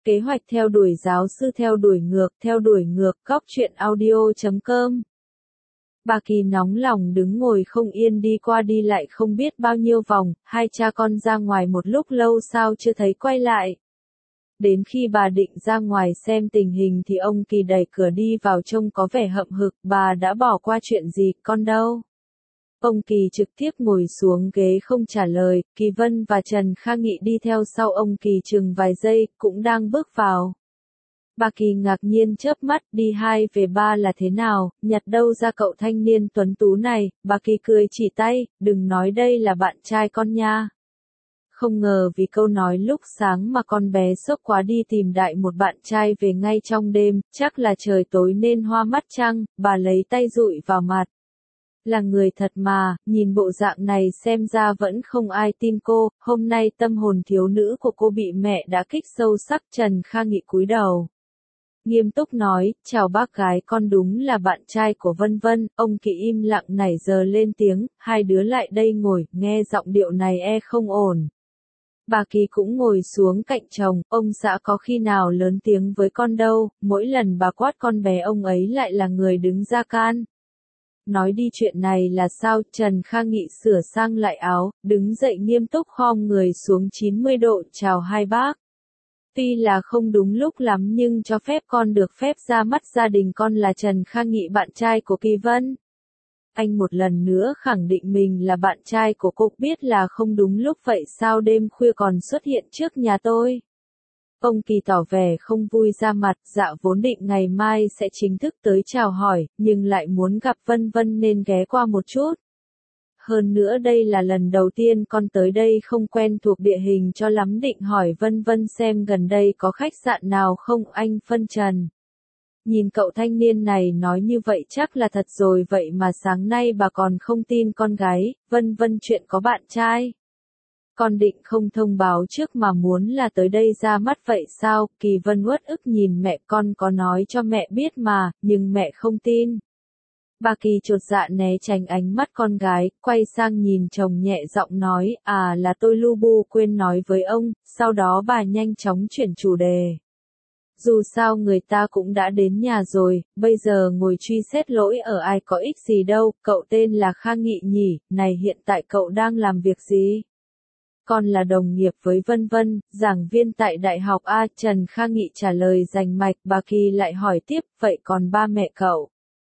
Kế hoạch theo đuổi giáo sư theo đuổi ngược, góc truyện audio.com. Bà Kỳ nóng lòng đứng ngồi không yên đi qua đi lại không biết bao nhiêu vòng, hai cha con ra ngoài một lúc lâu sao chưa thấy quay lại. Đến khi bà định ra ngoài xem tình hình thì ông Kỳ đẩy cửa đi vào trông có vẻ hậm hực, bà đã bỏ qua chuyện gì, con đâu? Ông Kỳ trực tiếp ngồi xuống ghế không trả lời, Kỳ Vân và Trần Kha Nghị đi theo sau ông Kỳ chừng vài giây, cũng đang bước vào. Bà Kỳ ngạc nhiên chớp mắt, đi 2 về 3 là thế nào, nhặt đâu ra cậu thanh niên tuấn tú này, bà Kỳ cười chỉ tay, đừng nói đây là bạn trai con nha. Không ngờ vì câu nói lúc sáng mà con bé sốc quá đi tìm đại một bạn trai về ngay trong đêm, chắc là trời tối nên hoa mắt chăng, bà lấy tay dụi vào mặt. Là người thật mà, nhìn bộ dạng này xem ra vẫn không ai tin cô, hôm nay tâm hồn thiếu nữ của cô bị mẹ đã kích sâu sắc. Trần Kha Nghị cúi đầu. Nghiêm túc nói, chào bác gái, con đúng là bạn trai của Vân Vân. Ông Kỳ im lặng nãy giờ lên tiếng, hai đứa lại đây ngồi, nghe giọng điệu này không ổn. Bà Kỳ cũng ngồi xuống cạnh chồng, ông xã có khi nào lớn tiếng với con đâu, mỗi lần bà quát con bé ông ấy lại là người đứng ra can. Nói đi chuyện này là sao? Trần Kha Nghị sửa sang lại áo, đứng dậy nghiêm túc khom người xuống 90 độ, chào hai bác. Tuy là không đúng lúc lắm nhưng cho phép con được phép ra mắt gia đình con là Trần Kha Nghị, bạn trai của Kỳ Vân. Anh một lần nữa khẳng định mình là bạn trai của cô, biết là không đúng lúc vậy sao đêm khuya còn xuất hiện trước nhà tôi. Ông Kỳ tỏ vẻ không vui ra mặt, dạ vốn định ngày mai sẽ chính thức tới chào hỏi, nhưng lại muốn gặp Vân Vân nên ghé qua một chút. Hơn nữa đây là lần đầu tiên con tới đây không quen thuộc địa hình cho lắm, định hỏi Vân Vân xem gần đây có khách sạn nào không. Anh phân trần. Nhìn cậu thanh niên này nói như vậy chắc là thật rồi, vậy mà sáng nay bà còn không tin con gái, Vân Vân chuyện có bạn trai. Con định không thông báo trước mà muốn là tới đây ra mắt vậy sao? Kỳ Vân uất ức nhìn mẹ, con có nói cho mẹ biết mà, nhưng mẹ không tin. Bà Kỳ chột dạ né tránh ánh mắt con gái, quay sang nhìn chồng nhẹ giọng nói, à là tôi lu bu quên nói với ông, sau đó bà nhanh chóng chuyển chủ đề. Dù sao người ta cũng đã đến nhà rồi, bây giờ ngồi truy xét lỗi ở ai có ích gì đâu, cậu tên là Kha Nghị nhỉ, này hiện tại cậu đang làm việc gì? Con là đồng nghiệp với Vân Vân, giảng viên tại Đại học A. Trần Kha Nghị trả lời rành mạch. Bà Kỳ lại hỏi tiếp, vậy còn ba mẹ cậu?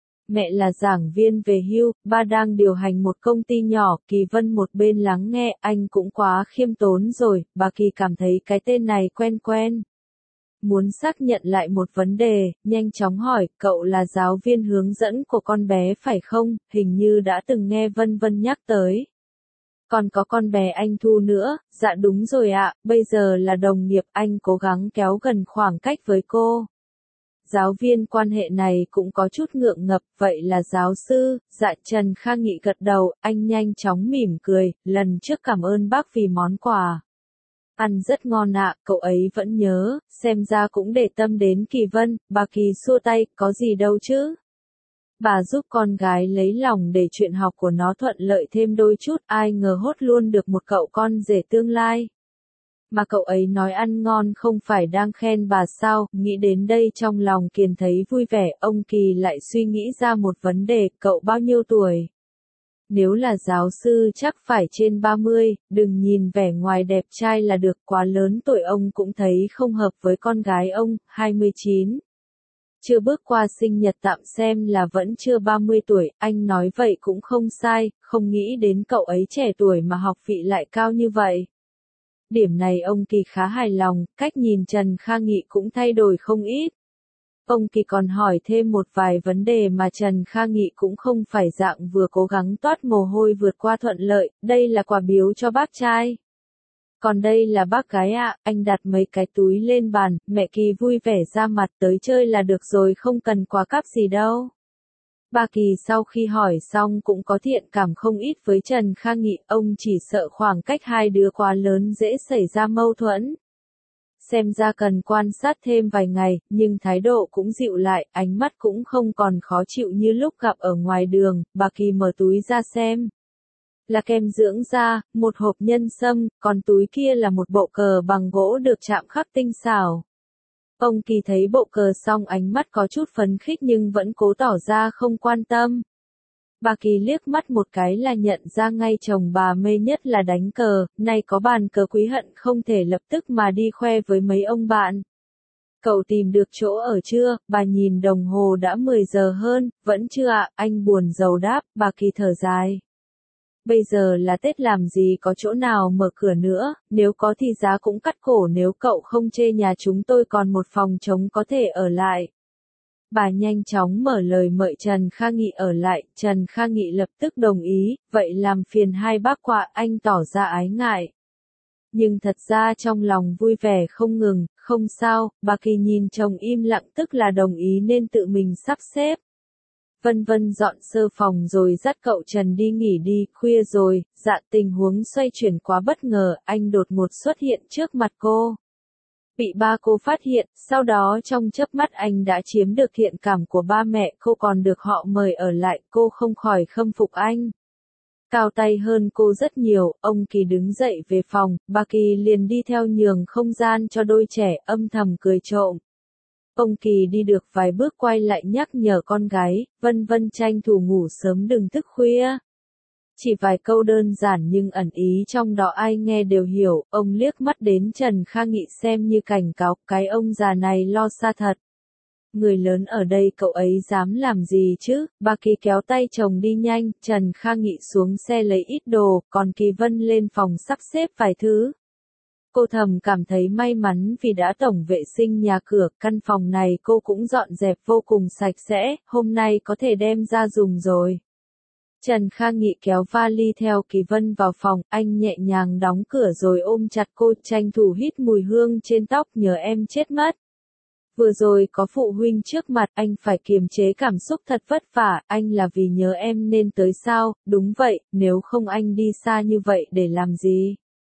Mẹ là giảng viên về hưu, ba đang điều hành một công ty nhỏ. Kỳ Vân một bên lắng nghe, anh cũng quá khiêm tốn rồi, bà Kỳ cảm thấy cái tên này quen quen. Muốn xác nhận lại một vấn đề, nhanh chóng hỏi, cậu là giáo viên hướng dẫn của con bé phải không? Hình như đã từng nghe Vân Vân nhắc tới. Còn có con bé anh Thu nữa, dạ đúng rồi ạ, bây giờ là đồng nghiệp, anh cố gắng kéo gần khoảng cách với cô. Giáo viên quan hệ này cũng có chút ngượng ngập, vậy là giáo sư, dạ. Trần Kha Nghị gật đầu, anh nhanh chóng mỉm cười, lần trước cảm ơn bác vì món quà. Ăn rất ngon ạ, cậu ấy vẫn nhớ, xem ra cũng để tâm đến Kỳ Vân. Bà Kỳ xua tay, có gì đâu chứ. Bà giúp con gái lấy lòng để chuyện học của nó thuận lợi thêm đôi chút, ai ngờ hốt luôn được một cậu con rể tương lai. Mà cậu ấy nói ăn ngon không phải đang khen bà sao? Nghĩ đến đây trong lòng Kiền thấy vui vẻ, ông Kỳ lại suy nghĩ ra một vấn đề, cậu bao nhiêu tuổi? Nếu là giáo sư chắc phải trên 30, đừng nhìn vẻ ngoài đẹp trai là được, quá lớn tuổi ông cũng thấy không hợp với con gái ông, 29. Chưa bước qua sinh nhật tạm xem là vẫn chưa 30 tuổi, anh nói vậy cũng không sai, không nghĩ đến cậu ấy trẻ tuổi mà học vị lại cao như vậy. Điểm này ông Kỳ khá hài lòng, cách nhìn Trần Kha Nghị cũng thay đổi không ít. Ông Kỳ còn hỏi thêm một vài vấn đề mà Trần Kha Nghị cũng không phải dạng vừa cố gắng toát mồ hôi vượt qua thuận lợi, đây là quà biếu cho bác trai. Còn đây là bác gái ạ, anh đặt mấy cái túi lên bàn, mẹ Kỳ vui vẻ ra mặt, tới chơi là được rồi, không cần quà cáp gì đâu. Bà Kỳ sau khi hỏi xong cũng có thiện cảm không ít với Trần Kha Nghị, ông chỉ sợ khoảng cách hai đứa quá lớn dễ xảy ra mâu thuẫn. Xem ra cần quan sát thêm vài ngày, nhưng thái độ cũng dịu lại, ánh mắt cũng không còn khó chịu như lúc gặp ở ngoài đường. Bà Kỳ mở túi ra xem. Là kem dưỡng da, một hộp nhân sâm, còn túi kia là một bộ cờ bằng gỗ được chạm khắc tinh xảo. Ông Kỳ thấy bộ cờ xong ánh mắt có chút phấn khích nhưng vẫn cố tỏ ra không quan tâm. Bà Kỳ liếc mắt một cái là nhận ra ngay chồng bà mê nhất là đánh cờ, nay có bàn cờ quý hận không thể lập tức mà đi khoe với mấy ông bạn. Cậu tìm được chỗ ở chưa? Bà nhìn đồng hồ đã 10 giờ hơn, vẫn chưa ạ, anh buồn rầu đáp, bà Kỳ thở dài. Bây giờ là Tết làm gì có chỗ nào mở cửa nữa, nếu có thì giá cũng cắt cổ nếu cậu không chê nhà chúng tôi còn một phòng trống có thể ở lại. Bà nhanh chóng mở lời mời Trần Kha Nghị ở lại, Trần Kha Nghị lập tức đồng ý, vậy làm phiền hai bác quạ, anh tỏ ra ái ngại. Nhưng thật ra trong lòng vui vẻ không ngừng, không sao, bà Kỳ nhìn chồng im lặng tức là đồng ý nên tự mình sắp xếp. Vân Vân dọn sơ phòng rồi dắt cậu Trần đi nghỉ đi, khuya rồi, dạ tình huống xoay chuyển quá bất ngờ, anh đột ngột xuất hiện trước mặt cô. Bị ba cô phát hiện, sau đó trong chớp mắt anh đã chiếm được thiện cảm của ba mẹ cô còn được họ mời ở lại, cô không khỏi khâm phục anh. Cao tay hơn cô rất nhiều, ông Kỳ đứng dậy về phòng, bà Kỳ liền đi theo nhường không gian cho đôi trẻ, âm thầm cười trộm. Ông Kỳ đi được vài bước quay lại nhắc nhở con gái, Vân Vân tranh thủ ngủ sớm đừng thức khuya. Chỉ vài câu đơn giản nhưng ẩn ý trong đó ai nghe đều hiểu, ông liếc mắt đến Trần Kha Nghị xem như cảnh cáo, cái ông già này lo xa thật. Người lớn ở đây cậu ấy dám làm gì chứ, bà Kỳ kéo tay chồng đi nhanh, Trần Kha Nghị xuống xe lấy ít đồ, còn Kỳ Vân lên phòng sắp xếp vài thứ. Cô thầm cảm thấy may mắn vì đã tổng vệ sinh nhà cửa, căn phòng này cô cũng dọn dẹp vô cùng sạch sẽ, hôm nay có thể đem ra dùng rồi. Trần Kha Nghị kéo vali theo Kỳ Vân vào phòng, anh nhẹ nhàng đóng cửa rồi ôm chặt cô, tranh thủ hít mùi hương trên tóc, nhớ em chết mất. Vừa rồi có phụ huynh trước mặt, anh phải kiềm chế cảm xúc thật vất vả, anh là vì nhớ em nên tới sao, đúng vậy, nếu không anh đi xa như vậy để làm gì?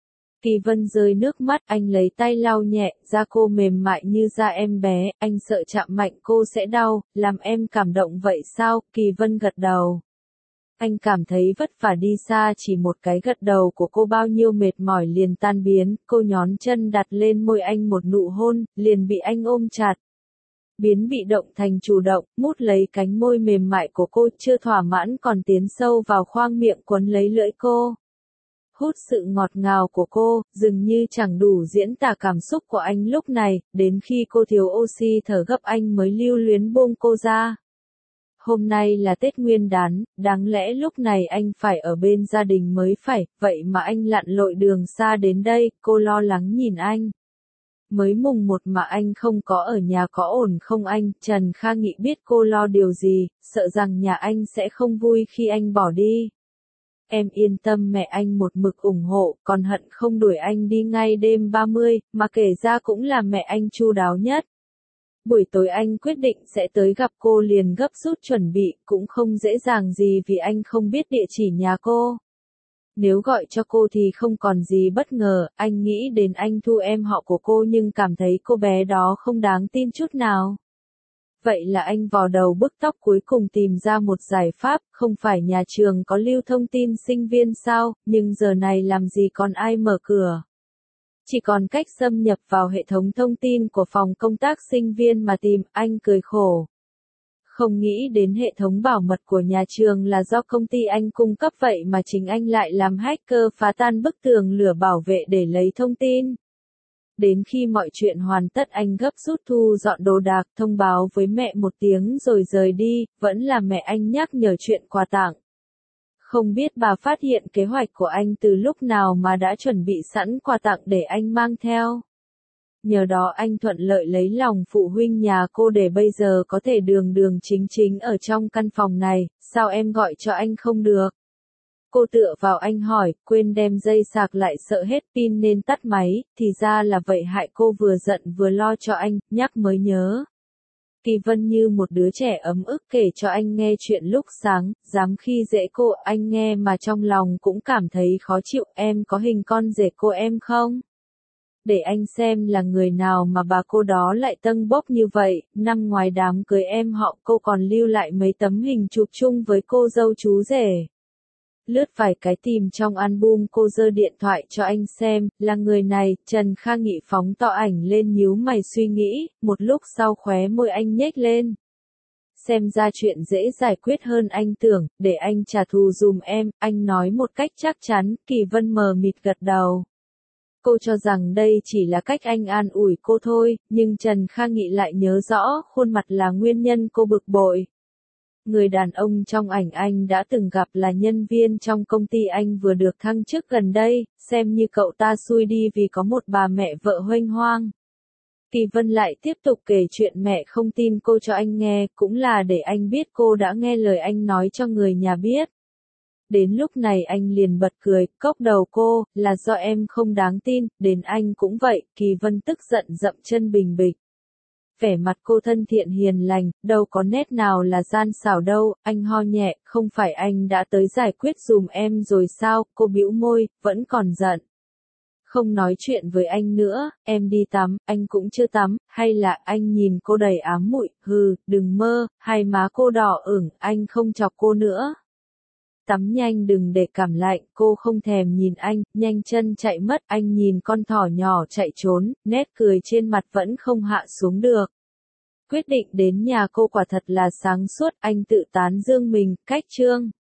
Kỳ Vân rơi nước mắt, anh lấy tay lau nhẹ, da cô mềm mại như da em bé, anh sợ chạm mạnh cô sẽ đau, làm em cảm động vậy sao? Kỳ Vân gật đầu. Anh cảm thấy vất vả đi xa, chỉ một cái gật đầu của cô bao nhiêu mệt mỏi liền tan biến, cô nhón chân đặt lên môi anh một nụ hôn, liền bị anh ôm chặt. Biến bị động thành chủ động, mút lấy cánh môi mềm mại của cô, chưa thỏa mãn còn tiến sâu vào khoang miệng quấn lấy lưỡi cô. Hút sự ngọt ngào của cô, dường như chẳng đủ diễn tả cảm xúc của anh lúc này, đến khi cô thiếu oxy thở gấp anh mới lưu luyến buông cô ra. Hôm nay là Tết Nguyên đán, đáng lẽ lúc này anh phải ở bên gia đình mới phải, vậy mà anh lặn lội đường xa đến đây, cô lo lắng nhìn anh. Mới mùng 1 mà anh không có ở nhà có ổn không anh? Trần Kha Nghị biết cô lo điều gì, sợ rằng nhà anh sẽ không vui khi anh bỏ đi. Em yên tâm, mẹ anh một mực ủng hộ, còn hận không đuổi anh đi ngay đêm 30, mà kể ra cũng là mẹ anh chu đáo nhất. Buổi tối anh quyết định sẽ tới gặp cô liền gấp rút chuẩn bị, cũng không dễ dàng gì vì anh không biết địa chỉ nhà cô. Nếu gọi cho cô thì không còn gì bất ngờ, anh nghĩ đến anh Thu em họ của cô nhưng cảm thấy cô bé đó không đáng tin chút nào. Vậy là anh vò đầu bứt tóc cuối cùng tìm ra một giải pháp, không phải nhà trường có lưu thông tin sinh viên sao, nhưng giờ này làm gì còn ai mở cửa. Chỉ còn cách xâm nhập vào hệ thống thông tin của phòng công tác sinh viên mà tìm, anh cười khổ. Không nghĩ đến hệ thống bảo mật của nhà trường là do công ty anh cung cấp vậy mà chính anh lại làm hacker phá tan bức tường lửa bảo vệ để lấy thông tin. Đến khi mọi chuyện hoàn tất anh gấp rút thu dọn đồ đạc thông báo với mẹ một tiếng rồi rời đi, vẫn là mẹ anh nhắc nhở chuyện quà tặng. Không biết bà phát hiện kế hoạch của anh từ lúc nào mà đã chuẩn bị sẵn quà tặng để anh mang theo. Nhờ đó anh thuận lợi lấy lòng phụ huynh nhà cô để bây giờ có thể đường đường chính chính ở trong căn phòng này, sao em gọi cho anh không được? Cô tựa vào anh hỏi, quên đem dây sạc lại sợ hết pin nên tắt máy, thì ra là vậy hại cô vừa giận vừa lo cho anh, nhắc mới nhớ. Kỳ Vân như một đứa trẻ ấm ức kể cho anh nghe chuyện lúc sáng, dám khi dễ cô, anh nghe mà trong lòng cũng cảm thấy khó chịu, em có hình con rể cô em không? Để anh xem là người nào mà bà cô đó lại tâng bốc như vậy, năm ngoài đám cưới em họ cô còn lưu lại mấy tấm hình chụp chung với cô dâu chú rể. Lướt vài cái tìm trong album cô giơ điện thoại cho anh xem, là người này, Trần Kha Nghị phóng to ảnh lên nhíu mày suy nghĩ, một lúc sau khóe môi anh nhếch lên. Xem ra chuyện dễ giải quyết hơn anh tưởng, để anh trả thù dùm em, anh nói một cách chắc chắn, Kỳ Vân mờ mịt gật đầu. Cô cho rằng đây chỉ là cách anh an ủi cô thôi, nhưng Trần Kha Nghị lại nhớ rõ, khuôn mặt là nguyên nhân cô bực bội. Người đàn ông trong ảnh anh đã từng gặp là nhân viên trong công ty anh vừa được thăng chức gần đây, xem như cậu ta xui đi vì có một bà mẹ vợ huênh hoang. Kỳ Vân lại tiếp tục kể chuyện mẹ không tin cô cho anh nghe, cũng là để anh biết cô đã nghe lời anh nói cho người nhà biết. Đến lúc này anh liền bật cười, cốc đầu cô, là do em không đáng tin, đến anh cũng vậy, Kỳ Vân tức giận dậm chân bình bịch. Vẻ mặt cô thân thiện hiền lành, đâu có nét nào là gian xảo đâu, anh ho nhẹ, không phải anh đã tới giải quyết dùm em rồi sao, cô bĩu môi, vẫn còn giận. Không nói chuyện với anh nữa, em đi tắm, anh cũng chưa tắm, hay là anh nhìn cô đầy ám muội, hừ, đừng mơ, hai má cô đỏ ửng, anh không chọc cô nữa. Tắm nhanh đừng để cảm lạnh, cô không thèm nhìn anh, nhanh chân chạy mất, anh nhìn con thỏ nhỏ chạy trốn, nét cười trên mặt vẫn không hạ xuống được. Quyết định đến nhà cô quả thật là sáng suốt, anh tự tán dương mình, cách chương.